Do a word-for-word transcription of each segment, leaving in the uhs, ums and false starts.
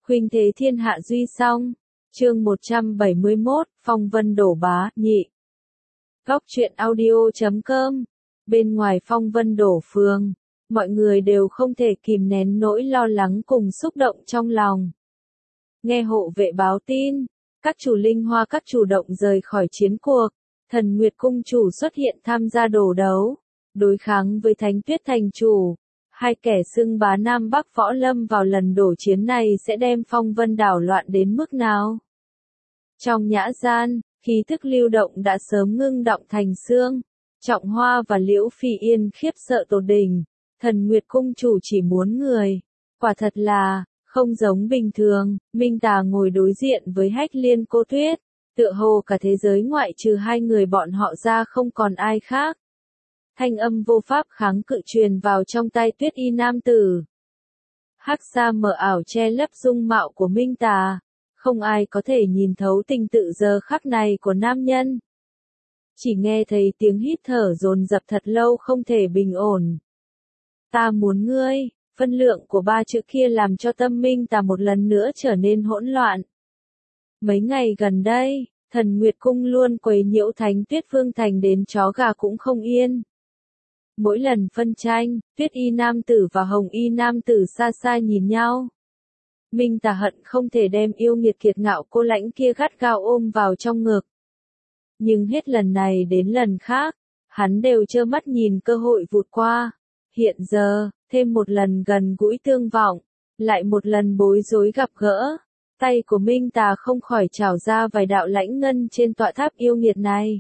Khuynh thế thiên hạ duy song. Chương một trăm bảy mươi mốt, phong vân đổ bá, nhị. Góc truyện audio chấm com. Bên ngoài phong vân đổ phường, mọi người đều không thể kìm nén nỗi lo lắng cùng xúc động trong lòng. Nghe hộ vệ báo tin, các chủ linh hoa các chủ động rời khỏi chiến cuộc, Thần Nguyệt cung chủ xuất hiện tham gia đổ đấu, đối kháng với Thánh Tuyết thành chủ. Hai kẻ xưng bá Nam Bắc võ lâm vào lần đổ chiến này sẽ đem phong vân đảo loạn đến mức nào? Trong nhã gian, khí thức lưu động đã sớm ngưng đọng thành xương. Trọng Hoa và Liễu Phi Yên khiếp sợ tột đỉnh. Thần Nguyệt cung chủ chỉ muốn người. Quả thật là, không giống bình thường, Minh Tà ngồi đối diện với Hách Liên Cô Tuyết. Tựa hồ cả thế giới ngoại trừ hai người bọn họ ra không còn ai khác. Thanh âm vô pháp kháng cự truyền vào trong tai Tuyết y nam tử. Hắc sa mờ ảo che lấp dung mạo của Minh Tà. Không ai có thể nhìn thấu tình tự giờ khắc này của nam nhân. Chỉ nghe thấy tiếng hít thở dồn dập thật lâu không thể bình ổn. Ta muốn ngươi, phân lượng của ba chữ kia làm cho tâm Minh Tà một lần nữa trở nên hỗn loạn. Mấy ngày gần đây, Thần Nguyệt cung luôn quấy nhiễu Thánh Tuyết Vương thành đến chó gà cũng không yên. Mỗi lần phân tranh, Tuyết y nam tử và Hồng y nam tử xa xa nhìn nhau. Minh Tà hận không thể đem yêu nghiệt kiệt ngạo cô lãnh kia gắt gao ôm vào trong ngực. Nhưng hết lần này đến lần khác, hắn đều trơ mắt nhìn cơ hội vụt qua. Hiện giờ, thêm một lần gần gũi tương vọng, lại một lần bối rối gặp gỡ. Tay của Minh Tà không khỏi trào ra vài đạo lãnh ngân trên tọa tháp yêu nghiệt này.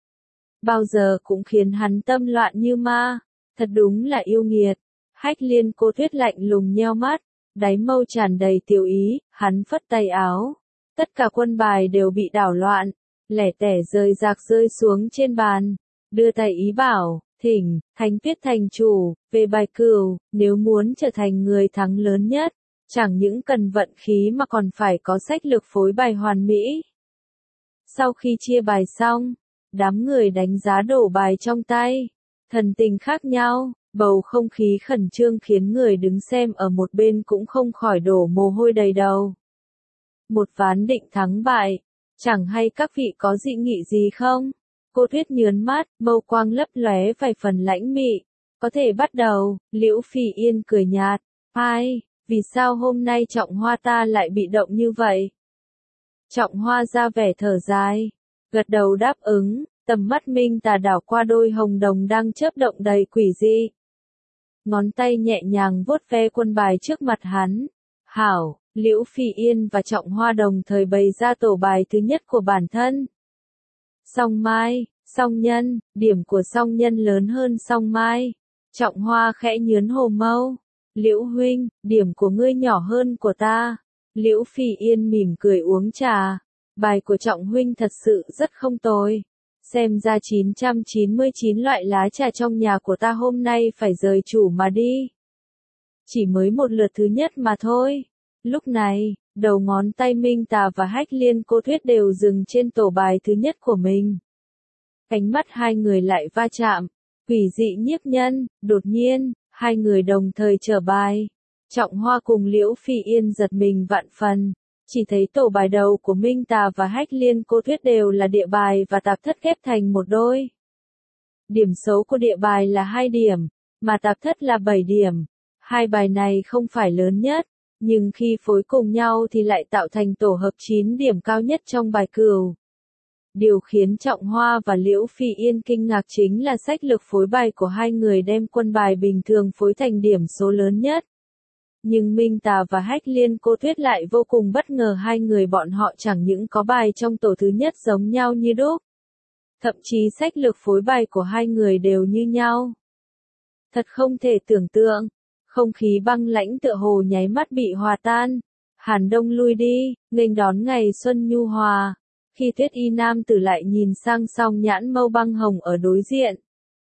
Bao giờ cũng khiến hắn tâm loạn như ma, thật đúng là yêu nghiệt. Hách Liên Cô Tuyết lạnh lùng nheo mắt, đáy mâu tràn đầy tiểu ý, hắn phất tay áo. Tất cả quân bài đều bị đảo loạn, lẻ tẻ rơi rạc rơi xuống trên bàn, đưa tay ý bảo, thỉnh, Thánh Tuyết thành chủ, về bài cửu, nếu muốn trở thành người thắng lớn nhất, chẳng những cần vận khí mà còn phải có sách lược phối bài hoàn mỹ. Sau khi chia bài xong, đám người đánh giá đổ bài trong tay, thần tình khác nhau, bầu không khí khẩn trương khiến người đứng xem ở một bên cũng không khỏi đổ mồ hôi đầy đầu. Một ván định thắng bại, chẳng hay các vị có dị nghị gì không? Cô Tuyết nhớn mắt, mâu quang lấp lóe vài phần lãnh mị. Có thể bắt đầu, Liễu Phi Yên cười nhạt. Ai, vì sao hôm nay Trọng Hoa ta lại bị động như vậy? Trọng Hoa ra vẻ thở dài, gật đầu đáp ứng, tầm mắt Minh Tà đảo qua đôi hồng đồng đang chớp động đầy quỷ dị. Ngón tay nhẹ nhàng vuốt ve quân bài trước mặt hắn. Hảo, Liễu Phi Yên và Trọng Hoa đồng thời bày ra tổ bài thứ nhất của bản thân. Song Mai, Song Nhân, điểm của Song Nhân lớn hơn Song Mai. Trọng Hoa khẽ nhướn hồ mâu. Liễu huynh, điểm của ngươi nhỏ hơn của ta. Liễu Phi Yên mỉm cười uống trà. Bài của Trọng huynh thật sự rất không tồi. Xem ra chín trăm chín mươi chín loại lá trà trong nhà của ta hôm nay phải rời chủ mà đi. Chỉ mới một lượt thứ nhất mà thôi. Lúc này, đầu ngón tay Minh Tà và Hách Liên Cô Tuyết đều dừng trên tổ bài thứ nhất của mình. Ánh mắt hai người lại va chạm, quỷ dị nhiếp nhân, đột nhiên, hai người đồng thời trở bài. Trọng Hoa cùng Liễu Phi Yên giật mình vạn phần, chỉ thấy tổ bài đầu của Minh Tà và Hách Liên Cô Tuyết đều là địa bài và tạp thất ghép thành một đôi. Điểm xấu của địa bài là hai điểm, mà tạp thất là bảy điểm. Hai bài này không phải lớn nhất, nhưng khi phối cùng nhau thì lại tạo thành tổ hợp chín điểm cao nhất trong bài cửu. Điều khiến Trọng Hoa và Liễu Phi Yên kinh ngạc chính là sách lược phối bài của hai người đem quân bài bình thường phối thành điểm số lớn nhất. Nhưng Minh Tà và Hách Liên Cô Tuyết lại vô cùng bất ngờ, hai người bọn họ chẳng những có bài trong tổ thứ nhất giống nhau như đúc. Thậm chí sách lược phối bài của hai người đều như nhau. Thật không thể tưởng tượng. Không khí băng lãnh tựa hồ nháy mắt bị hòa tan. Hàn Đông lui đi, nghênh đón ngày xuân nhu hòa. Khi Tuyết y nam tử lại nhìn sang Song Nhãn mâu băng hồng ở đối diện.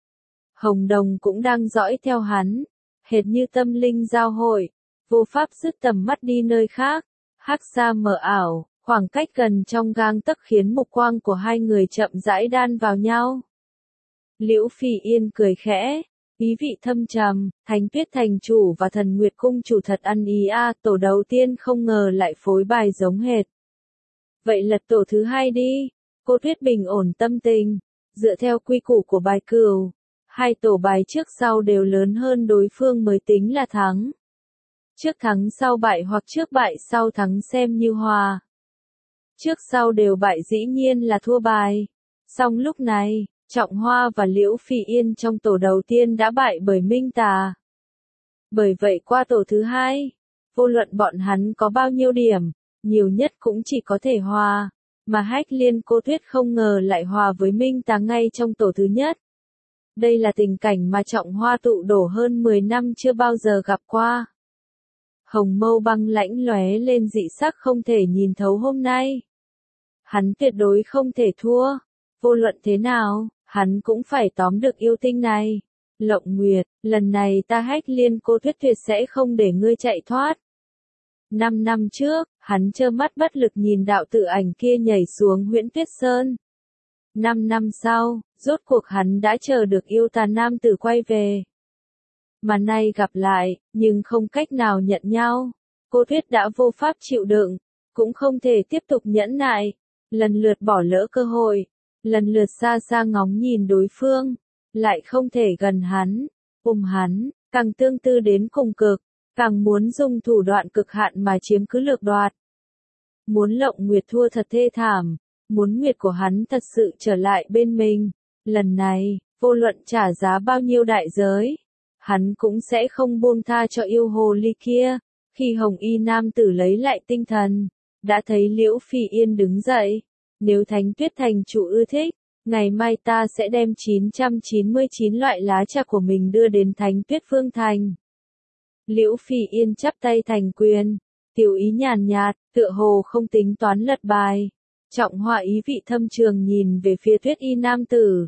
Hồng đồng cũng đang dõi theo hắn. Hệt như tâm linh giao hội. Vô pháp dứt tầm mắt đi nơi khác. Hắc sa mờ ảo, khoảng cách gần trong gang tấc khiến mục quang của hai người chậm rãi đan vào nhau. Liễu Phi Yên cười khẽ. Ý vị thâm trầm, Thánh Tuyết Thành chủ và Thần Nguyệt Cung chủ thật ăn ý a, tổ đầu tiên không ngờ lại phối bài giống hệt. Vậy lật tổ thứ hai đi. Cô Tuyết bình ổn tâm tình, dựa theo quy củ của bài cửu, hai tổ bài trước sau đều lớn hơn đối phương mới tính là thắng. Trước thắng sau bại hoặc trước bại sau thắng xem như hòa. Trước sau đều bại dĩ nhiên là thua bài. Song lúc này, Trọng Hoa và Liễu Phỉ Yên trong tổ đầu tiên đã bại bởi Minh Tà. Bởi vậy qua tổ thứ hai, vô luận bọn hắn có bao nhiêu điểm, nhiều nhất cũng chỉ có thể hòa, mà Hách Liên Cô Tuyết không ngờ lại hòa với Minh Tà ngay trong tổ thứ nhất. Đây là tình cảnh mà Trọng Hoa tụ đổ hơn mười năm chưa bao giờ gặp qua. Hồng mâu băng lãnh lóe lên dị sắc không thể nhìn thấu hôm nay. Hắn tuyệt đối không thể thua, vô luận thế nào, hắn cũng phải tóm được yêu tinh này. Lộng Nguyệt, lần này ta Hách Liên Cô Tuyết tuyệt sẽ không để ngươi chạy thoát. Năm năm trước, hắn trơ mắt bất lực nhìn đạo tự ảnh kia nhảy xuống Huyễn Tuyết Sơn. Năm năm sau, rốt cuộc hắn đã chờ được yêu tà nam tử quay về. Mà nay gặp lại, nhưng không cách nào nhận nhau. Cô Tuyết đã vô pháp chịu đựng, cũng không thể tiếp tục nhẫn nại. Lần lượt bỏ lỡ cơ hội, lần lượt xa xa ngóng nhìn đối phương, lại không thể gần hắn, ôm hắn, càng tương tư đến cùng cực, càng muốn dùng thủ đoạn cực hạn mà chiếm cứ lược đoạt. Muốn Lộng Nguyệt thua thật thê thảm, muốn Nguyệt của hắn thật sự trở lại bên mình. Lần này, vô luận trả giá bao nhiêu đại giới, hắn cũng sẽ không buông tha cho yêu hồ ly kia. Khi Hồng Y nam tử lấy lại tinh thần, đã thấy Liễu Phỉ Yên đứng dậy. Nếu Thánh Tuyết Thành chủ ưa thích, ngày mai ta sẽ đem chín trăm chín mươi chín loại lá trà của mình đưa đến Thánh Tuyết Phương Thành. Liễu Phỉ Yên chắp tay thành quyền, tiểu ý nhàn nhạt, tựa hồ không tính toán lật bài. Trọng Hoa ý vị thâm trường nhìn về phía Tuyết Y nam tử.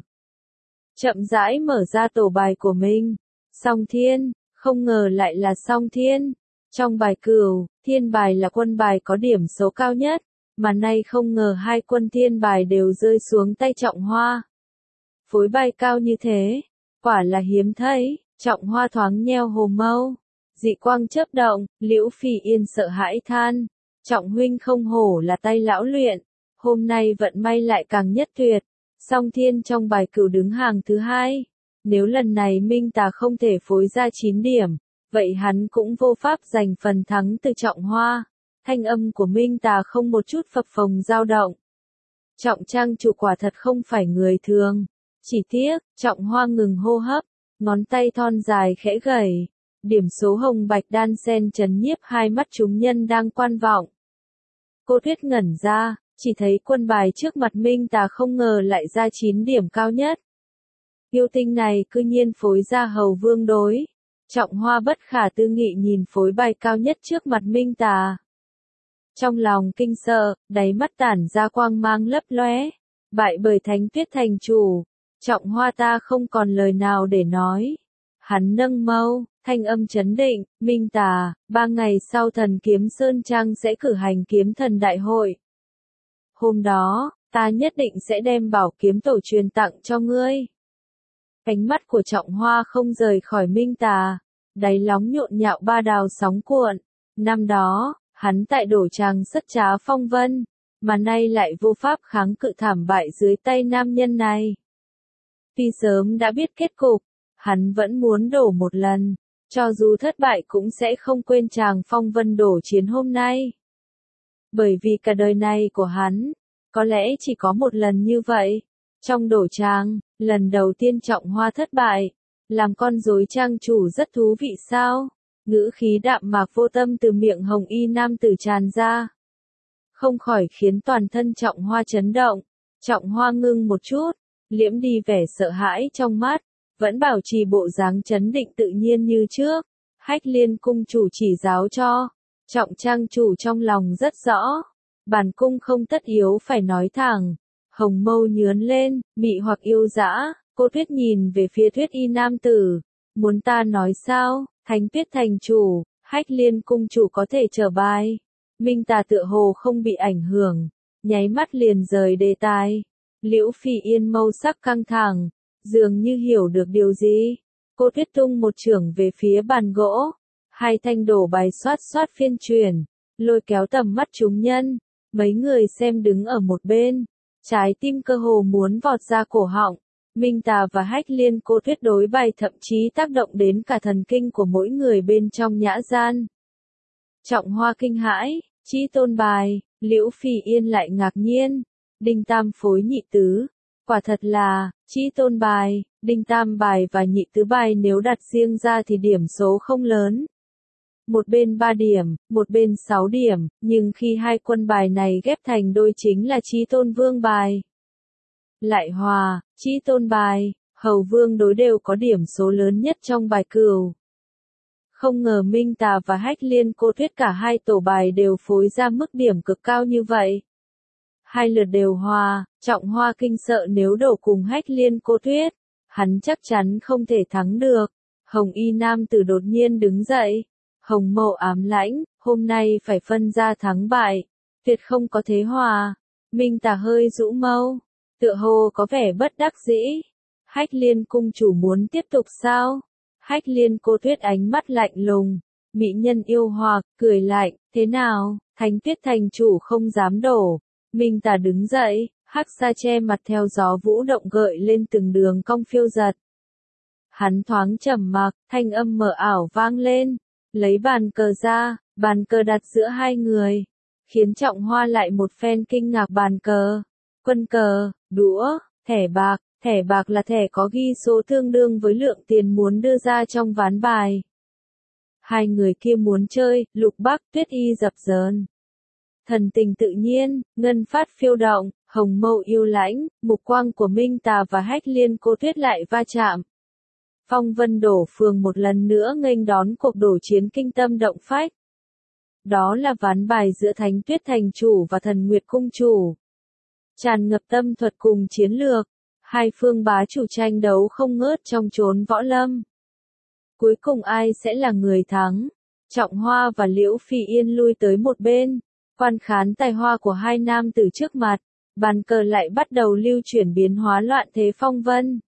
Chậm rãi mở ra tổ bài của mình. Song Thiên, không ngờ lại là Song Thiên. Trong bài cửu, thiên bài là quân bài có điểm số cao nhất, mà nay không ngờ hai quân thiên bài đều rơi xuống tay Trọng Hoa. Phối bài cao như thế, quả là hiếm thấy. Trọng Hoa thoáng nheo hồ mâu, dị quang chớp động, Liễu Phỉ Yên sợ hãi than. Trọng huynh không hổ là tay lão luyện, hôm nay vận may lại càng nhất tuyệt. Song Thiên trong bài cửu đứng hàng thứ hai. Nếu lần này Minh Tà không thể phối ra chín điểm, vậy hắn cũng vô pháp giành phần thắng từ Trọng Hoa. Thanh âm của Minh Tà không một chút phập phồng dao động. Trọng trang chủ quả thật không phải người thường. Chỉ tiếc, Trọng Hoa ngừng hô hấp, ngón tay thon dài khẽ gẩy. Điểm số hồng bạch đan sen chấn nhiếp hai mắt chúng nhân đang quan vọng. Cô Tuyết ngẩn ra, chỉ thấy quân bài trước mặt Minh Tà không ngờ lại ra chín điểm cao nhất. Yêu tinh này cư nhiên phối ra hầu vương đối. Trọng Hoa bất khả tư nghị nhìn phối bài cao nhất trước mặt Minh Tà. Trong lòng kinh sợ, đáy mắt tản ra quang mang lấp lóe. Bại bởi Thánh Tuyết Thành chủ. Trọng Hoa ta không còn lời nào để nói. Hắn nâng mâu, thanh âm chấn định, Minh Tà, ba ngày sau Thần Kiếm Sơn Trang sẽ cử hành kiếm thần đại hội. Hôm đó, ta nhất định sẽ đem bảo kiếm tổ truyền tặng cho ngươi. Ánh mắt của Trọng Hoa không rời khỏi Minh Tà, đáy lóng nhộn nhạo ba đào sóng cuộn. Năm đó, hắn tại đổ tràng sất trá phong vân, mà nay lại vô pháp kháng cự thảm bại dưới tay nam nhân này. Tuy sớm đã biết kết cục, hắn vẫn muốn đổ một lần, cho dù thất bại cũng sẽ không quên tràng phong vân đổ chiến hôm nay. Bởi vì cả đời này của hắn, có lẽ chỉ có một lần như vậy. Trong đổ tràng, lần đầu tiên Trọng Hoa thất bại, làm con rối trang chủ rất thú vị sao? Ngữ khí đạm mạc vô tâm từ miệng Hồng Y nam tử tràn ra. Không khỏi khiến toàn thân Trọng Hoa chấn động. Trọng Hoa ngưng một chút, liễm đi vẻ sợ hãi trong mắt, vẫn bảo trì bộ dáng chấn định tự nhiên như trước. Hách Liên cung chủ chỉ giáo cho. Trọng trang chủ trong lòng rất rõ. Bản cung không tất yếu phải nói thẳng. Hồng mâu nhướn lên, mị hoặc yêu dã. Cô Tuyết nhìn về phía Tuyết Y nam tử. Muốn ta nói sao? Thánh Tuyết Thành chủ, Hách Liên cung chủ có thể trở bài. Minh Tà tựa hồ không bị ảnh hưởng, nháy mắt liền rời đề tài. Liễu Phỉ Yên mâu sắc căng thẳng, dường như hiểu được điều gì. Cô Tuyết tung một chưởng về phía bàn gỗ. Hai thanh đổ bài xoát xoát phiên chuyển, lôi kéo tầm mắt chúng nhân. Mấy người xem đứng ở một bên. Trái tim cơ hồ muốn vọt ra cổ họng. Minh Tà và Hách Liên Cô Tuyết đối bài thậm chí tác động đến cả thần kinh của mỗi người bên trong nhã gian. Trọng Hoa kinh hãi, Chí Tôn bài, Liễu Phỉ Yên lại ngạc nhiên. Đinh tam phối nhị tứ. Quả thật là, Chí Tôn bài, Đinh tam bài và nhị tứ bài nếu đặt riêng ra thì điểm số không lớn. Một bên ba điểm, một bên sáu điểm, nhưng khi hai quân bài này ghép thành đôi chính là Chí Tôn Vương bài. Lại hòa, Chí Tôn bài, Hầu Vương đối đều có điểm số lớn nhất trong bài cửu. Không ngờ Minh Tà và Hách Liên Cô Tuyết cả hai tổ bài đều phối ra mức điểm cực cao như vậy. Hai lượt đều hòa, Trọng Hoa kinh sợ nếu đổ cùng Hách Liên Cô Tuyết, hắn chắc chắn không thể thắng được. Hồng y nam tử đột nhiên đứng dậy. Hồng mâu ám lãnh, hôm nay phải phân ra thắng bại, tuyệt không có thế hòa. Minh Tà hơi rũ mâu, tựa hồ có vẻ bất đắc dĩ. Hách Liên cung chủ muốn tiếp tục sao? Hách Liên Cô Tuyết ánh mắt lạnh lùng, mỹ nhân yêu hoặc, cười lạnh, thế nào, Thánh Tuyết thành chủ không dám đổ. Minh Tà đứng dậy, hắc sa che mặt theo gió vũ động gợi lên từng đường cong phiêu giật. Hắn thoáng trầm mặc, thanh âm mờ ảo vang lên. Lấy bàn cờ ra, bàn cờ đặt giữa hai người, khiến Trọng Hoa lại một phen kinh ngạc bàn cờ. Quân cờ, đũa, thẻ bạc, thẻ bạc là thẻ có ghi số tương đương với lượng tiền muốn đưa ra trong ván bài. Hai người kia muốn chơi, Lục Bắc Tuyết y dập dờn. Thần tình tự nhiên, ngân phát phiêu động, hồng mâu yêu lãnh, mục quang của Minh Tà và Hách Liên Cô Tuyết lại va chạm. Phong Vân Đổ Phường một lần nữa nghênh đón cuộc đổ chiến kinh tâm động phách. Đó là ván bài giữa Thánh Tuyết thành chủ và Thần Nguyệt cung chủ. Tràn ngập tâm thuật cùng chiến lược, hai phương bá chủ tranh đấu không ngớt trong chốn võ lâm. Cuối cùng ai sẽ là người thắng? Trọng Hoa và Liễu Phỉ Yên lui tới một bên, quan khán tài hoa của hai nam tử trước mặt, bàn cờ lại bắt đầu lưu chuyển biến hóa loạn thế phong vân.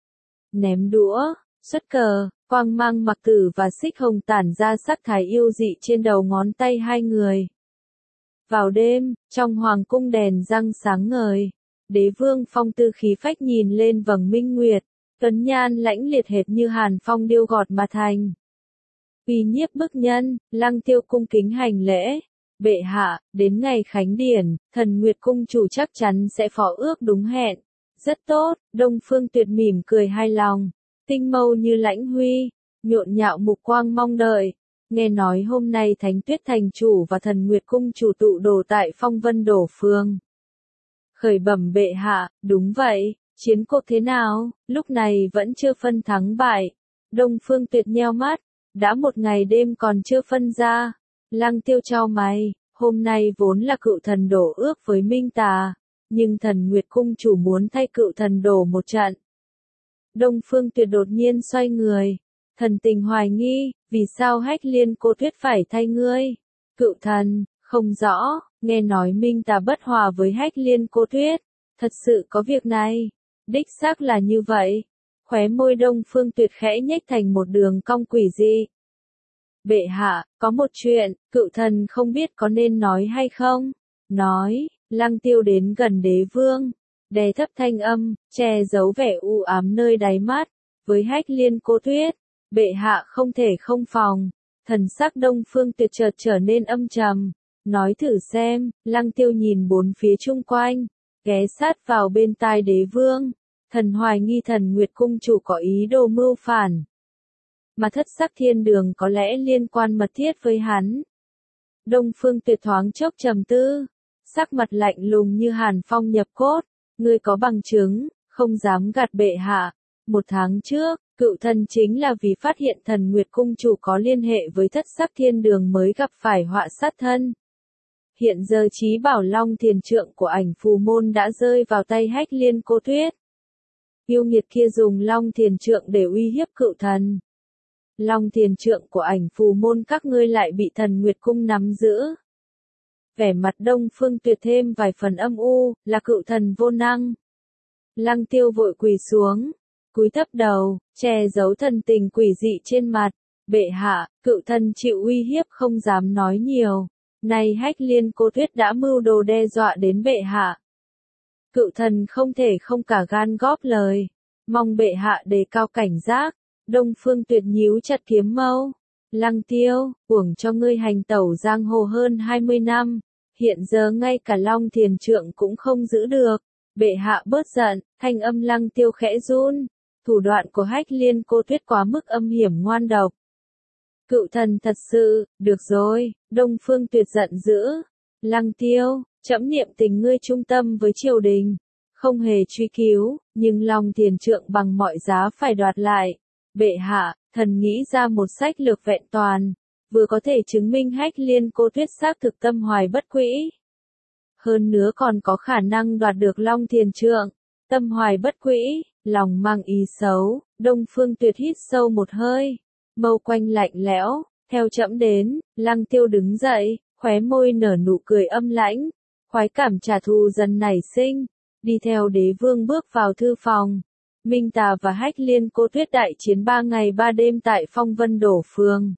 Ném đũa, xuất cờ, quang mang mặc tử và xích hồng tản ra sắc thái yêu dị trên đầu ngón tay hai người. Vào đêm, trong hoàng cung đèn răng sáng ngời, đế vương Phong Tư khí phách nhìn lên vầng minh nguyệt, tuấn nhan lãnh liệt hệt như hàn phong điêu gọt mà thành. Uy nhiếp bức nhân, Lăng Tiêu cung kính hành lễ. Bệ hạ, đến ngày khánh điển, Thần Nguyệt cung chủ chắc chắn sẽ phó ước đúng hẹn. Rất tốt, Đông Phương Tuyệt mỉm cười hài lòng. Tinh mâu như lãnh huy, nhộn nhạo mục quang mong đợi. Nghe nói hôm nay Thánh Tuyết thành chủ và Thần Nguyệt cung chủ tụ đồ tại Phong Vân Đổ Phường. Khởi bẩm bệ hạ, đúng vậy, chiến cuộc thế nào, lúc này vẫn chưa phân thắng bại. Đông Phương Tuyệt nheo mắt, đã một ngày đêm còn chưa phân ra. Lăng Tiêu chau mày, hôm nay vốn là cựu thần đổ ước với Minh Tà, nhưng Thần Nguyệt cung chủ muốn thay cựu thần đổ một trận. Đông Phương Tuyệt đột nhiên xoay người, thần tình hoài nghi, vì sao Hách Liên Cô Tuyết phải thay ngươi? Cựu thần, không rõ, nghe nói Minh Tà bất hòa với Hách Liên Cô Tuyết, thật sự có việc này, đích xác là như vậy. Khóe môi Đông Phương Tuyệt khẽ nhếch thành một đường cong quỷ dị. Bệ hạ, có một chuyện, cựu thần không biết có nên nói hay không? Nói, Lăng Tiêu đến gần đế vương, đè thấp thanh âm, che giấu vẻ u ám nơi đáy mắt. Với Hách Liên Cô Tuyết, bệ hạ không thể không phòng. Thần sắc Đông Phương Tuyệt chợt trở nên âm trầm. Nói thử xem, Lăng Tiêu nhìn bốn phía chung quanh, ghé sát vào bên tai đế vương. Thần hoài nghi Thần Nguyệt cung chủ có ý đồ mưu phản. Mà thất sắc thiên đường có lẽ liên quan mật thiết với hắn. Đông Phương Tuyệt thoáng chốc trầm tư, sắc mặt lạnh lùng như hàn phong nhập cốt. Ngươi có bằng chứng, không dám gạt bệ hạ. Một tháng trước, cựu thần chính là vì phát hiện Thần Nguyệt cung chủ có liên hệ với thất sắc thiên đường mới gặp phải họa sát thân. Hiện giờ Chí Bảo Long Thiền Trượng của ảnh phù môn đã rơi vào tay Hách Liên Cô Tuyết. Yêu nghiệt kia dùng Long Thiền Trượng để uy hiếp cựu thần. Long Thiền Trượng của ảnh phù môn các ngươi lại bị Thần Nguyệt cung nắm giữ. Vẻ mặt Đông Phương Tuyệt thêm vài phần âm u, là cựu thần vô năng. Lăng Tiêu vội quỳ xuống, cúi thấp đầu, che giấu thần tình quỷ dị trên mặt. Bệ hạ, cựu thần chịu uy hiếp không dám nói nhiều. Nay Hách Liên Cô Tuyết đã mưu đồ đe dọa đến bệ hạ. Cựu thần không thể không cả gan góp lời. Mong bệ hạ đề cao cảnh giác. Đông Phương Tuyệt nhíu chặt kiếm mâu. Lăng Tiêu, uổng cho ngươi hành tẩu giang hồ hơn hai mươi năm. Hiện giờ ngay cả Long Thiền Trượng cũng không giữ được. Bệ hạ bớt giận, thanh âm Lăng Tiêu khẽ run. Thủ đoạn của Hách Liên Cô Tuyết quá mức âm hiểm ngoan độc. Cựu thần thật sự, được rồi, Đông Phương Tuyệt giận dữ. Lăng Tiêu, trẫm niệm tình ngươi trung tâm với triều đình. Không hề truy cứu, nhưng Long Thiền Trượng bằng mọi giá phải đoạt lại. Bệ hạ, thần nghĩ ra một sách lược vẹn toàn. Vừa có thể chứng minh Hách Liên Cô Tuyết xác thực tâm hoài bất quỹ. Hơn nữa còn có khả năng đoạt được Long Thiền Trượng. Tâm hoài bất quỹ, lòng mang ý xấu, Đông Phương Tuyệt hít sâu một hơi. Mâu quanh lạnh lẽo, theo trẫm đến, Lăng Tiêu đứng dậy, khóe môi nở nụ cười âm lãnh. Khoái cảm trả thù dần nảy sinh, đi theo đế vương bước vào thư phòng. Minh Tà và Hách Liên Cô Tuyết đại chiến ba ngày ba đêm tại Phong Vân Đổ Phường.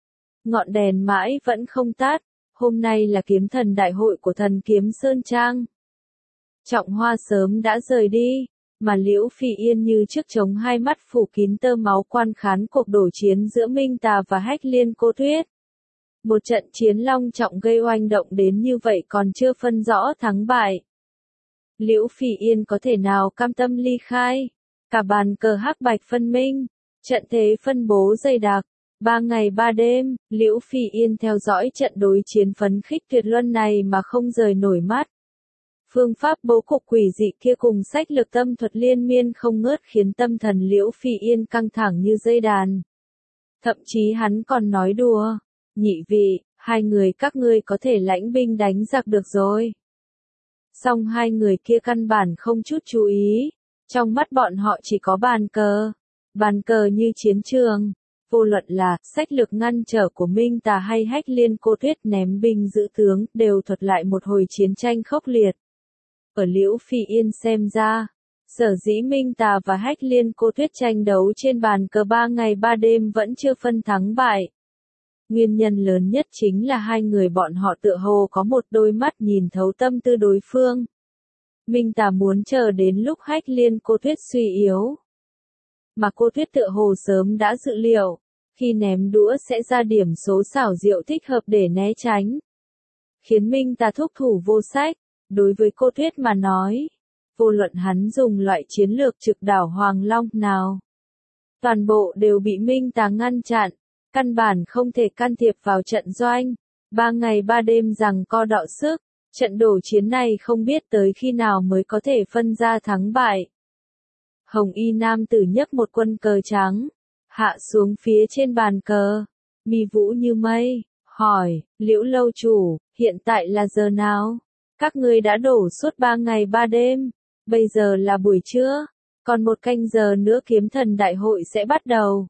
Ngọn đèn mãi vẫn không tắt, hôm nay là kiếm thần đại hội của thần kiếm Sơn Trang. Trọng Hoa sớm đã rời đi, mà Liễu Phỉ Yên như trước chống hai mắt phủ kín tơ máu quan khán cuộc đổ chiến giữa Minh Tà và Hách Liên Cô Tuyết. Một trận chiến long trọng gây oanh động đến như vậy còn chưa phân rõ thắng bại. Liễu Phỉ Yên có thể nào cam tâm ly khai? Cả bàn cờ hắc bạch phân minh, trận thế phân bố dày đặc. Ba ngày ba đêm, Liễu Phỉ Yên theo dõi trận đối chiến phấn khích tuyệt luân này mà không rời nổi mắt. Phương pháp bố cục quỷ dị kia cùng sách lược tâm thuật liên miên không ngớt khiến tâm thần Liễu Phỉ Yên căng thẳng như dây đàn. Thậm chí hắn còn nói đùa, nhị vị, hai người các ngươi có thể lãnh binh đánh giặc được rồi. Song hai người kia căn bản không chút chú ý, trong mắt bọn họ chỉ có bàn cờ, bàn cờ như chiến trường. Vô luận là sách lược ngăn trở của Minh Tà hay Hách Liên Cô Tuyết ném binh giữ tướng đều thuật lại một hồi chiến tranh khốc liệt. Ở Liễu Phỉ Yên xem ra, sở dĩ Minh Tà và Hách Liên Cô Tuyết tranh đấu trên bàn cờ ba ngày ba đêm vẫn chưa phân thắng bại. Nguyên nhân lớn nhất chính là hai người bọn họ tựa hồ có một đôi mắt nhìn thấu tâm tư đối phương. Minh Tà muốn chờ đến lúc Hách Liên Cô Tuyết suy yếu. Mà Cô Tuyết tựa hồ sớm đã dự liệu, khi ném đũa sẽ ra điểm số xảo diệu thích hợp để né tránh. Khiến Minh Tà thúc thủ vô sách, đối với Cô Tuyết mà nói, vô luận hắn dùng loại chiến lược trực đảo Hoàng Long nào. Toàn bộ đều bị Minh Tà ngăn chặn, căn bản không thể can thiệp vào trận doanh. Ba ngày ba đêm rằng co đọ sức, trận đổ chiến này không biết tới khi nào mới có thể phân ra thắng bại. Hồng y nam tử nhấc một quân cờ trắng, hạ xuống phía trên bàn cờ, mi vũ như mây, hỏi, Liễu lâu chủ, hiện tại là giờ nào? Các ngươi đã đổ suốt ba ngày ba đêm, bây giờ là buổi trưa, còn một canh giờ nữa kiếm thần đại hội sẽ bắt đầu.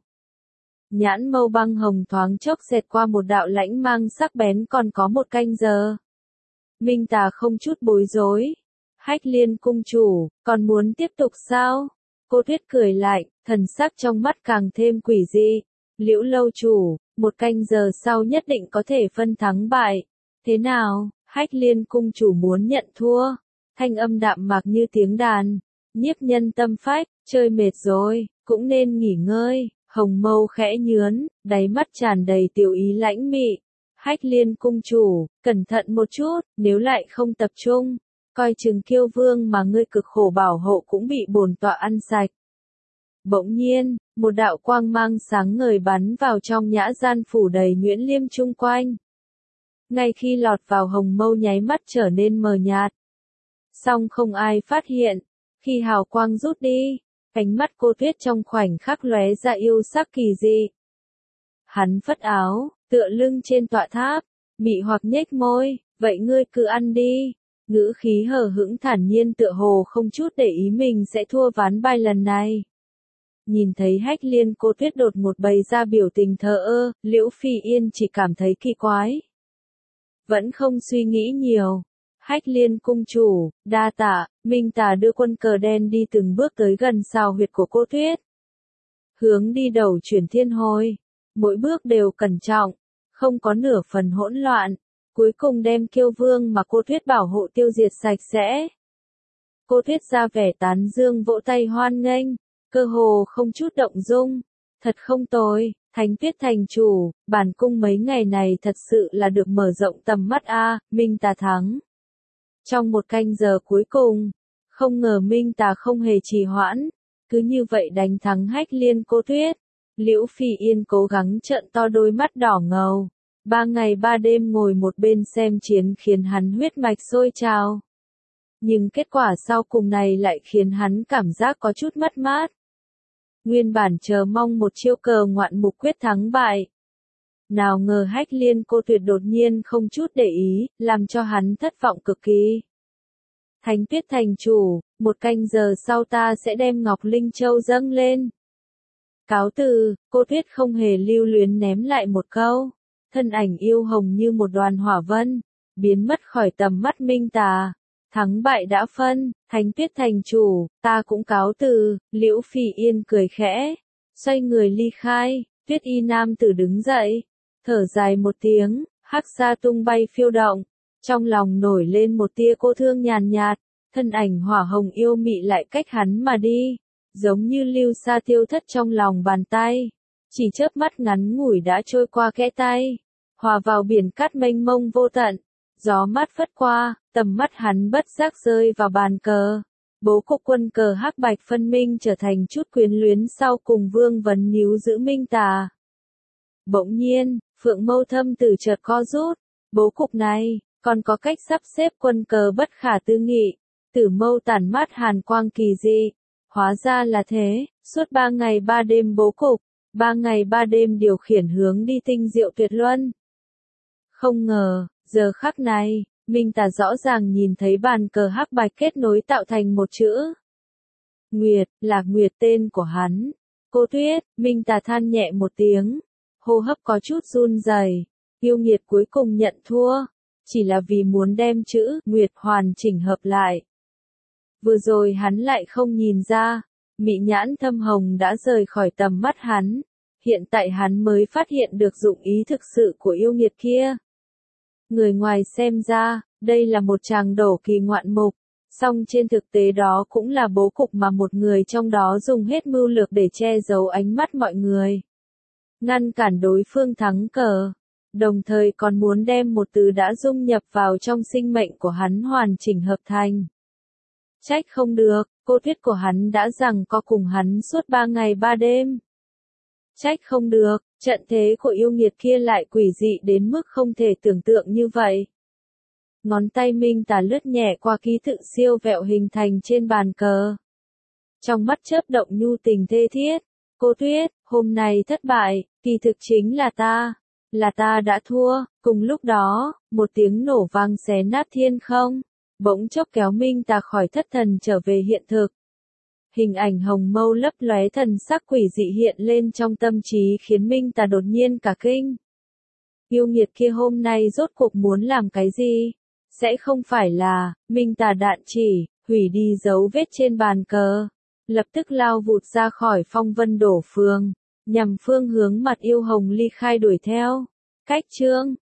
Nhãn mâu băng hồng thoáng chốc xẹt qua một đạo lãnh mang sắc bén, còn có một canh giờ. Minh Tà không chút bối rối. Hách Liên cung chủ, còn muốn tiếp tục sao? Cô Tuyết cười lại, thần sắc trong mắt càng thêm quỷ dị. Liễu lâu chủ, một canh giờ sau nhất định có thể phân thắng bại. Thế nào, Hách Liên cung chủ muốn nhận thua? Thanh âm đạm mạc như tiếng đàn, nhiếp nhân tâm phách, chơi mệt rồi, cũng nên nghỉ ngơi. Hồng mâu khẽ nhướn, đáy mắt tràn đầy tiểu ý lãnh mị. Hách Liên cung chủ, cẩn thận một chút, nếu lại không tập trung, coi chừng Kiêu Vương mà ngươi cực khổ bảo hộ cũng bị bổn tọa ăn sạch. Bỗng nhiên, một đạo quang mang sáng ngời bắn vào trong nhã gian phủ đầy nhuyễn liêm chung quanh. Ngay khi lọt vào hồng mâu nháy mắt trở nên mờ nhạt. Song không ai phát hiện, khi hào quang rút đi, ánh mắt Cô Tuyết trong khoảnh khắc lóe ra yêu sắc kỳ dị. Hắn phất áo, tựa lưng trên tọa tháp, mị hoặc nhếch môi, vậy ngươi cứ ăn đi. Ngữ khí hờ hững thản nhiên tựa hồ không chút để ý mình sẽ thua ván bài lần này. Nhìn thấy Hách Liên Cô Tuyết đột ngột bày ra biểu tình thờ ơ, Liễu Phỉ Yên chỉ cảm thấy kỳ quái. Vẫn không suy nghĩ nhiều, Hách Liên cung chủ, đa tạ. Minh Tà đưa quân cờ đen đi từng bước tới gần sao huyệt của cô Tuyết. Hướng đi đầu chuyển thiên hồi. Mỗi bước đều cẩn trọng, không có nửa phần hỗn loạn. Cuối cùng đem Kiêu Vương mà cô Tuyết bảo hộ tiêu diệt sạch sẽ. Cô Tuyết ra vẻ tán dương vỗ tay hoan nghênh, cơ hồ không chút động dung. Thật không tồi, Thánh Tuyết thành chủ, bản cung mấy ngày này thật sự là được mở rộng tầm mắt a. Minh Tà thắng. Trong một canh giờ cuối cùng, không ngờ Minh Tà không hề trì hoãn, cứ như vậy đánh thắng Hách Liên cô Tuyết. Liễu Phi Yên cố gắng trợn to đôi mắt đỏ ngầu, ba ngày ba đêm ngồi một bên xem chiến khiến hắn huyết mạch sôi trào. Nhưng kết quả sau cùng này lại khiến hắn cảm giác có chút mất mát. Nguyên bản chờ mong một chiêu cờ ngoạn mục quyết thắng bại. Nào ngờ Hách Liên cô Tuyệt đột nhiên không chút để ý, làm cho hắn thất vọng cực kỳ. Thánh Tuyết thành chủ, một canh giờ sau ta sẽ đem Ngọc Linh Châu dâng lên. Cáo từ, cô Tuyết không hề lưu luyến ném lại một câu. Thân ảnh yêu hồng như một đoàn hỏa vân, biến mất khỏi tầm mắt Minh Tà. Thắng bại đã phân, Thánh Tuyết thành chủ, ta cũng cáo từ. Liễu Phi Yên cười khẽ, xoay người ly khai. Tuyết y nam tử đứng dậy, thở dài một tiếng, hắc sa tung bay phiêu động. Trong lòng nổi lên một tia cô thương nhàn nhạt, thân ảnh hỏa hồng yêu mị lại cách hắn mà đi, giống như lưu sa tiêu thất trong lòng bàn tay. Chỉ chớp mắt ngắn ngủi đã trôi qua kẽ tay, hòa vào biển cát mênh mông vô tận. Gió mát phất qua, tầm mắt hắn bất giác rơi vào bàn cờ. Bố cục quân cờ hắc bạch phân minh trở thành chút quyến luyến sau cùng vương vấn níu giữ Minh Tà. Bỗng nhiên, phượng mâu thâm tử chợt co rút, bố cục này, còn có cách sắp xếp quân cờ bất khả tư nghị. Tử mâu tản mát hàn quang kỳ dị, hóa ra là thế, suốt ba ngày ba đêm bố cục, ba ngày ba đêm điều khiển hướng đi tinh diệu tuyệt luân. Không ngờ, giờ khắc này, Minh Tà rõ ràng nhìn thấy bàn cờ hắc bạch kết nối tạo thành một chữ. Nguyệt, là Nguyệt tên của hắn. Cô Tuyết, Minh Tà than nhẹ một tiếng, hô hấp có chút run rẩy. Yêu nghiệt cuối cùng nhận thua, chỉ là vì muốn đem chữ Nguyệt hoàn chỉnh hợp lại. Vừa rồi hắn lại không nhìn ra, mị nhãn thâm hồng đã rời khỏi tầm mắt hắn. Hiện tại hắn mới phát hiện được dụng ý thực sự của yêu nghiệt kia. Người ngoài xem ra, đây là một tràng đổ kỳ ngoạn mục, song trên thực tế đó cũng là bố cục mà một người trong đó dùng hết mưu lược để che giấu ánh mắt mọi người. Ngăn cản đối phương thắng cờ, đồng thời còn muốn đem một từ đã dung nhập vào trong sinh mệnh của hắn hoàn chỉnh hợp thành. Trách không được, cô Tuyết của hắn đã rằng có cùng hắn suốt ba ngày ba đêm. Trách không được, trận thế của yêu nghiệt kia lại quỷ dị đến mức không thể tưởng tượng như vậy. Ngón tay Minh Tà lướt nhẹ qua ký tự siêu vẹo hình thành trên bàn cờ. Trong mắt chớp động nhu tình thê thiết, cô Tuyết, hôm nay thất bại, kỳ thực chính là ta, là ta đã thua. Cùng lúc đó, một tiếng nổ vang xé nát thiên không, bỗng chốc kéo Minh Tà khỏi thất thần trở về hiện thực. Hình ảnh hồng mâu lấp lóe thần sắc quỷ dị hiện lên trong tâm trí khiến Minh Tà đột nhiên cả kinh. Yêu nghiệt kia hôm nay rốt cuộc muốn làm cái gì? Sẽ không phải là, Minh Tà đạn chỉ, hủy đi dấu vết trên bàn cờ. Lập tức lao vụt ra khỏi phong vân đổ phường, nhằm phương hướng mặt yêu hồng ly khai đuổi theo. Cách chương